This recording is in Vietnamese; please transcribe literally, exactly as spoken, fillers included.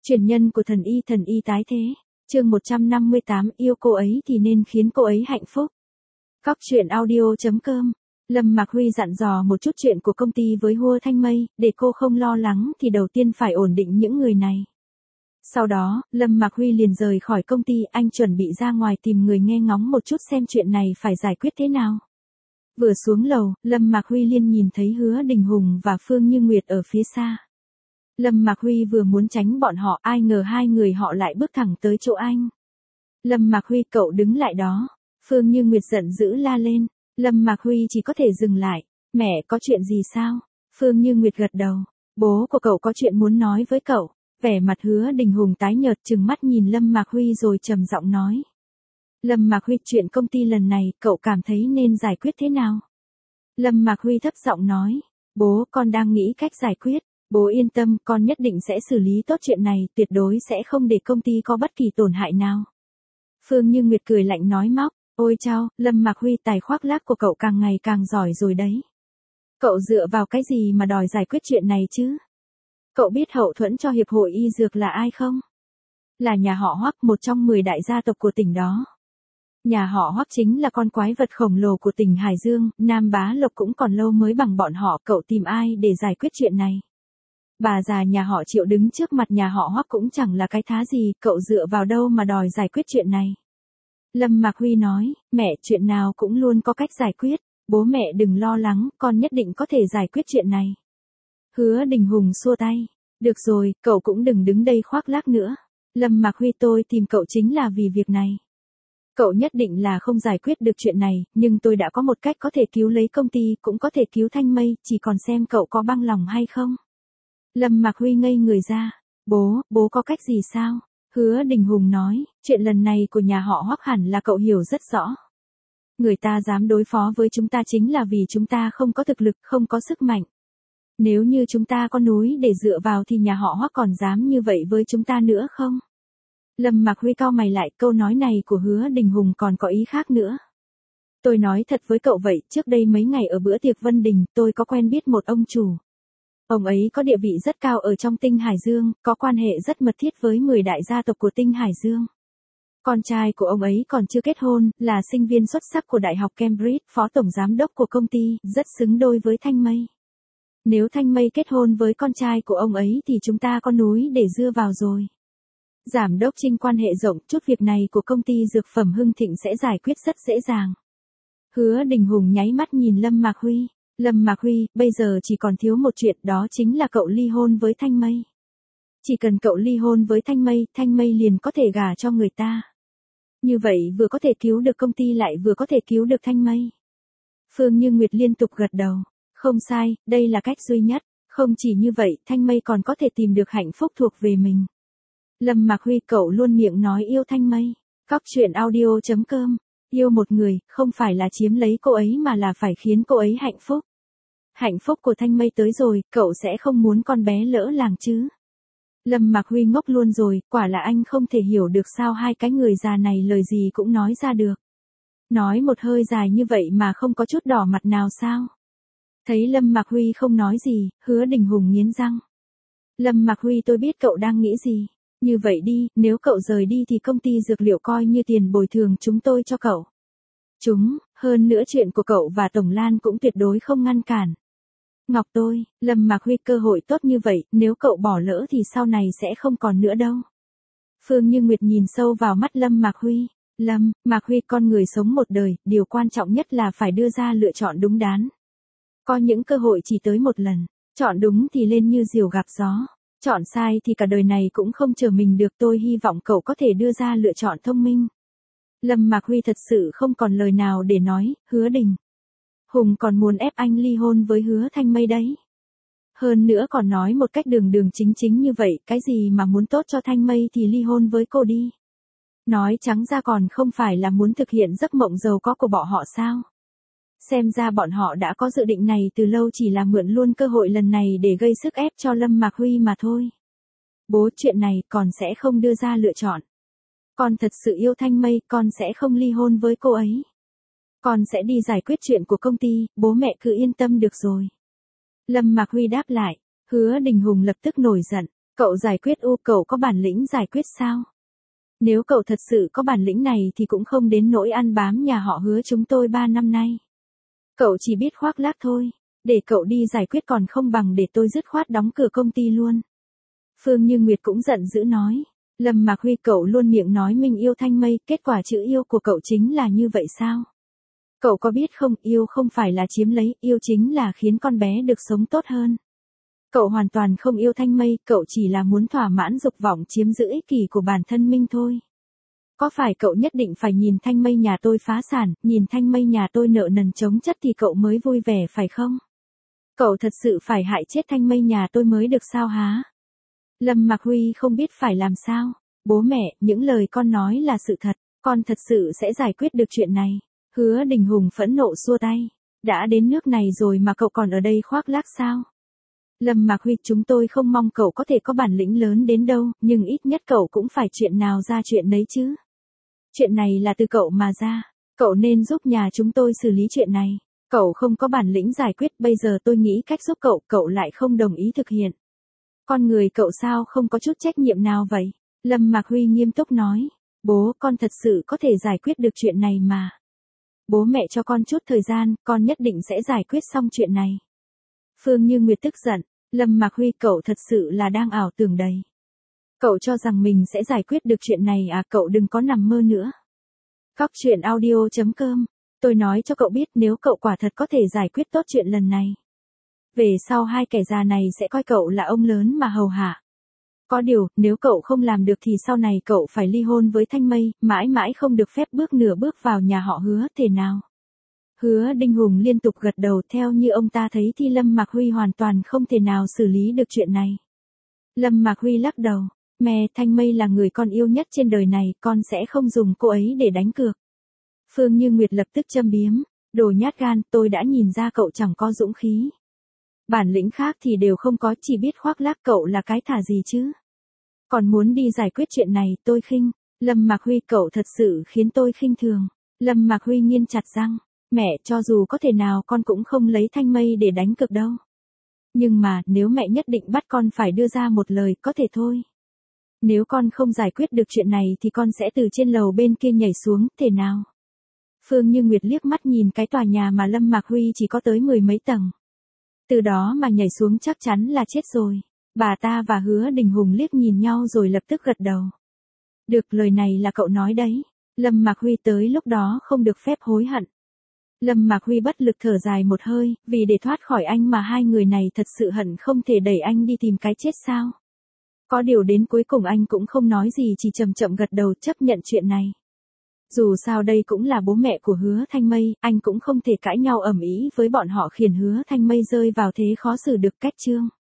Truyền nhân của thần y thần y tái thế. Chương một trăm năm mươi tám yêu cô ấy thì nên khiến cô ấy hạnh phúc. Góc truyện audio chấm com. Lâm Mạc Huy dặn dò một chút chuyện của công ty với Hua Thanh Mây, để cô không lo lắng thì đầu tiên phải ổn định những người này. Sau đó, Lâm Mạc Huy liền rời khỏi công ty, anh chuẩn bị ra ngoài tìm người nghe ngóng một chút xem chuyện này phải giải quyết thế nào. Vừa xuống lầu, Lâm Mạc Huy liền nhìn thấy Hứa Đình Hùng và Phương Như Nguyệt ở phía xa. Lâm Mạc Huy vừa muốn tránh bọn họ, ai ngờ hai người họ lại bước thẳng tới chỗ anh. Lâm Mạc Huy, cậu đứng lại đó. Phương Như Nguyệt giận dữ la lên. Lâm Mạc Huy chỉ có thể dừng lại. Mẹ, có chuyện gì sao? Phương Như Nguyệt gật đầu. Bố của cậu có chuyện muốn nói với cậu. Vẻ mặt Hứa Đình Hùng tái nhợt, trừng mắt nhìn Lâm Mạc Huy rồi trầm giọng nói. Lâm Mạc Huy, chuyện công ty lần này, cậu cảm thấy nên giải quyết thế nào? Lâm Mạc Huy thấp giọng nói. Bố, con đang nghĩ cách giải quyết. Bố yên tâm, con nhất định sẽ xử lý tốt chuyện này, tuyệt đối sẽ không để công ty có bất kỳ tổn hại nào. Phương Như Nguyệt cười lạnh nói móc. Ôi chao, Lâm Mạc Huy, tài khoác lác của cậu càng ngày càng giỏi rồi đấy. Cậu dựa vào cái gì mà đòi giải quyết chuyện này chứ? Cậu biết hậu thuẫn cho Hiệp hội Y Dược là ai không? Là nhà họ Hoắc, một trong mười đại gia tộc của tỉnh đó. Nhà họ Hoắc chính là con quái vật khổng lồ của tỉnh Hải Dương, Nam Bá Lộc cũng còn lâu mới bằng bọn họ, cậu tìm ai để giải quyết chuyện này? Bà già nhà họ Triệu đứng trước mặt nhà họ Hoắc cũng chẳng là cái thá gì, cậu dựa vào đâu mà đòi giải quyết chuyện này? Lâm Mạc Huy nói, mẹ, chuyện nào cũng luôn có cách giải quyết, bố mẹ đừng lo lắng, con nhất định có thể giải quyết chuyện này. Hứa Đình Hùng xua tay, được rồi, cậu cũng đừng đứng đây khoác lác nữa. Lâm Mạc Huy, tôi tìm cậu chính là vì việc này. Cậu nhất định là không giải quyết được chuyện này, nhưng tôi đã có một cách có thể cứu lấy công ty, cũng có thể cứu Thanh Mây, chỉ còn xem cậu có bằng lòng hay không. Lâm Mạc Huy ngây người ra, bố, bố có cách gì sao? Hứa Đình Hùng nói, chuyện lần này của nhà họ Hoắc hẳn là cậu hiểu rất rõ. Người ta dám đối phó với chúng ta chính là vì chúng ta không có thực lực, không có sức mạnh. Nếu như chúng ta có núi để dựa vào thì nhà họ Hoắc còn dám như vậy với chúng ta nữa không? Lâm Mạc Huy cau mày lại, câu nói này của Hứa Đình Hùng còn có ý khác nữa. Tôi nói thật với cậu vậy, trước đây mấy ngày ở bữa tiệc Vân Đình, tôi có quen biết một ông chủ. Ông ấy có địa vị rất cao ở trong tinh Hải Dương, có quan hệ rất mật thiết với mười đại gia tộc của tinh Hải Dương. Con trai của ông ấy còn chưa kết hôn, là sinh viên xuất sắc của Đại học Cambridge, phó tổng giám đốc của công ty, rất xứng đôi với Thanh Mây. Nếu Thanh Mây kết hôn với con trai của ông ấy thì chúng ta có núi để dưa vào rồi. Giám đốc Trinh quan hệ rộng, chút việc này của công ty dược phẩm Hưng Thịnh sẽ giải quyết rất dễ dàng. Hứa Đình Hùng nháy mắt nhìn Lâm Mạc Huy. Lâm Mạc Huy, bây giờ chỉ còn thiếu một chuyện, đó chính là cậu ly hôn với Thanh Mây. Chỉ cần cậu ly hôn với Thanh Mây, Thanh Mây liền có thể gả cho người ta. Như vậy vừa có thể cứu được công ty lại vừa có thể cứu được Thanh Mây. Phương Như Nguyệt liên tục gật đầu. Không sai, đây là cách duy nhất. Không chỉ như vậy, Thanh Mây còn có thể tìm được hạnh phúc thuộc về mình. Lâm Mạc Huy, cậu luôn miệng nói yêu Thanh Mây. Góc truyện audio chấm com. Yêu một người, không phải là chiếm lấy cô ấy mà là phải khiến cô ấy hạnh phúc. Hạnh phúc của Thanh Mây tới rồi, cậu sẽ không muốn con bé lỡ làng chứ. Lâm Mạc Huy ngốc luôn rồi, quả là anh không thể hiểu được sao hai cái người già này lời gì cũng nói ra được. Nói một hơi dài như vậy mà không có chút đỏ mặt nào sao. Thấy Lâm Mạc Huy không nói gì, Hứa Đình Hùng nghiến răng. Lâm Mạc Huy, tôi biết cậu đang nghĩ gì. Như vậy đi, nếu cậu rời đi thì công ty dược liệu coi như tiền bồi thường chúng tôi cho cậu. Chúng, hơn nữa chuyện của cậu và Tổng Lan cũng tuyệt đối không ngăn cản. Ngọc tôi, Lâm Mạc Huy, cơ hội tốt như vậy, nếu cậu bỏ lỡ thì sau này sẽ không còn nữa đâu. Phương Như Nguyệt nhìn sâu vào mắt Lâm Mạc Huy. Lâm, Mạc Huy, con người sống một đời, điều quan trọng nhất là phải đưa ra lựa chọn đúng đắn. Có những cơ hội chỉ tới một lần, chọn đúng thì lên như diều gặp gió. Chọn sai thì cả đời này cũng không chờ mình được, tôi hy vọng cậu có thể đưa ra lựa chọn thông minh. Lâm Mạc Huy thật sự không còn lời nào để nói, Hứa Đình Hùng còn muốn ép anh ly hôn với Hứa Thanh Mây đấy. Hơn nữa còn nói một cách đường đường chính chính như vậy, cái gì mà muốn tốt cho Thanh Mây thì ly hôn với cô đi. Nói trắng ra còn không phải là muốn thực hiện giấc mộng giàu có của bọn họ sao. Xem ra bọn họ đã có dự định này từ lâu, chỉ là mượn luôn cơ hội lần này để gây sức ép cho Lâm Mạc Huy mà thôi. Bố, chuyện này con sẽ không đưa ra lựa chọn. Con thật sự yêu Thanh Mây, con sẽ không ly hôn với cô ấy. Con sẽ đi giải quyết chuyện của công ty, bố mẹ cứ yên tâm được rồi. Lâm Mạc Huy đáp lại. Hứa Đình Hùng lập tức nổi giận. Cậu giải quyết u, cậu có bản lĩnh giải quyết sao? Nếu cậu thật sự có bản lĩnh này thì cũng không đến nỗi ăn bám nhà họ Hứa chúng tôi ba năm nay. Cậu chỉ biết khoác lác thôi, để cậu đi giải quyết còn không bằng để tôi dứt khoát đóng cửa công ty luôn. Phương Như Nguyệt cũng giận dữ nói, Lâm Mạc Huy cậu luôn miệng nói mình yêu Thanh Mây, kết quả chữ yêu của cậu chính là như vậy sao? Cậu có biết không, yêu không phải là chiếm lấy, yêu chính là khiến con bé được sống tốt hơn. Cậu hoàn toàn không yêu Thanh Mây, cậu chỉ là muốn thỏa mãn dục vọng chiếm giữ ích kỷ của bản thân mình thôi. Có phải cậu nhất định phải nhìn Thanh Mây nhà tôi phá sản, nhìn Thanh Mây nhà tôi nợ nần chồng chất thì cậu mới vui vẻ phải không? Cậu thật sự phải hại chết Thanh Mây nhà tôi mới được sao há? Lâm Mạc Huy không biết phải làm sao. Bố mẹ, những lời con nói là sự thật, con thật sự sẽ giải quyết được chuyện này. Hứa Đình Hùng phẫn nộ xua tay. Đã đến nước này rồi mà cậu còn ở đây khoác lác sao? Lâm Mạc Huy, chúng tôi không mong cậu có thể có bản lĩnh lớn đến đâu, nhưng ít nhất cậu cũng phải chuyện nào ra chuyện đấy chứ. Chuyện này là từ cậu mà ra, cậu nên giúp nhà chúng tôi xử lý chuyện này. Cậu không có bản lĩnh giải quyết, bây giờ tôi nghĩ cách giúp cậu, cậu lại không đồng ý thực hiện. Con người cậu sao không có chút trách nhiệm nào vậy? Lâm Mạc Huy nghiêm túc nói, bố, con thật sự có thể giải quyết được chuyện này mà. Bố mẹ cho con chút thời gian, con nhất định sẽ giải quyết xong chuyện này. Phương Như Nguyệt tức giận, Lâm Mạc Huy cậu thật sự là đang ảo tưởng đầy. Cậu cho rằng mình sẽ giải quyết được chuyện này à, cậu đừng có nằm mơ nữa. Cóc truyện audio chấm com, tôi nói cho cậu biết nếu cậu quả thật có thể giải quyết tốt chuyện lần này. Về sau hai kẻ già này sẽ coi cậu là ông lớn mà hầu hạ. Có điều, nếu cậu không làm được thì sau này cậu phải ly hôn với Thanh Mây, mãi mãi không được phép bước nửa bước vào nhà họ Hứa, thể nào? Hứa Đình Hùng liên tục gật đầu, theo như ông ta thấy thì Lâm Mạc Huy hoàn toàn không thể nào xử lý được chuyện này. Lâm Mạc Huy lắc đầu, mẹ, Thanh Mây là người con yêu nhất trên đời này, con sẽ không dùng cô ấy để đánh cược. Phương Như Nguyệt lập tức châm biếm, đồ nhát gan, tôi đã nhìn ra cậu chẳng có dũng khí. Bản lĩnh khác thì đều không có, chỉ biết khoác lác, cậu là cái thả gì chứ. Còn muốn đi giải quyết chuyện này, tôi khinh. Lâm Mạc Huy cậu thật sự khiến tôi khinh thường. Lâm Mạc Huy nghiến chặt răng, mẹ, cho dù có thể nào con cũng không lấy Thanh Mây để đánh cược đâu. Nhưng mà, nếu mẹ nhất định bắt con phải đưa ra một lời, có thể thôi. Nếu con không giải quyết được chuyện này thì con sẽ từ trên lầu bên kia nhảy xuống, thể nào? Phương Như Nguyệt liếc mắt nhìn cái tòa nhà mà Lâm Mạc Huy chỉ có tới mười mấy tầng. Từ đó mà nhảy xuống chắc chắn là chết rồi. Bà ta và Hứa Đình Hùng liếc nhìn nhau rồi lập tức gật đầu. Được, lời này là cậu nói đấy. Lâm Mạc Huy tới lúc đó không được phép hối hận. Lâm Mạc Huy bất lực thở dài một hơi, vì để thoát khỏi anh mà hai người này thật sự hận không thể đẩy anh đi tìm cái chết sao. Có điều đến cuối cùng anh cũng không nói gì, chỉ chậm chậm gật đầu chấp nhận chuyện này. Dù sao đây cũng là bố mẹ của Hứa Thanh Mây, anh cũng không thể cãi nhau ầm ĩ với bọn họ khiến Hứa Thanh Mây rơi vào thế khó xử được. Cách chương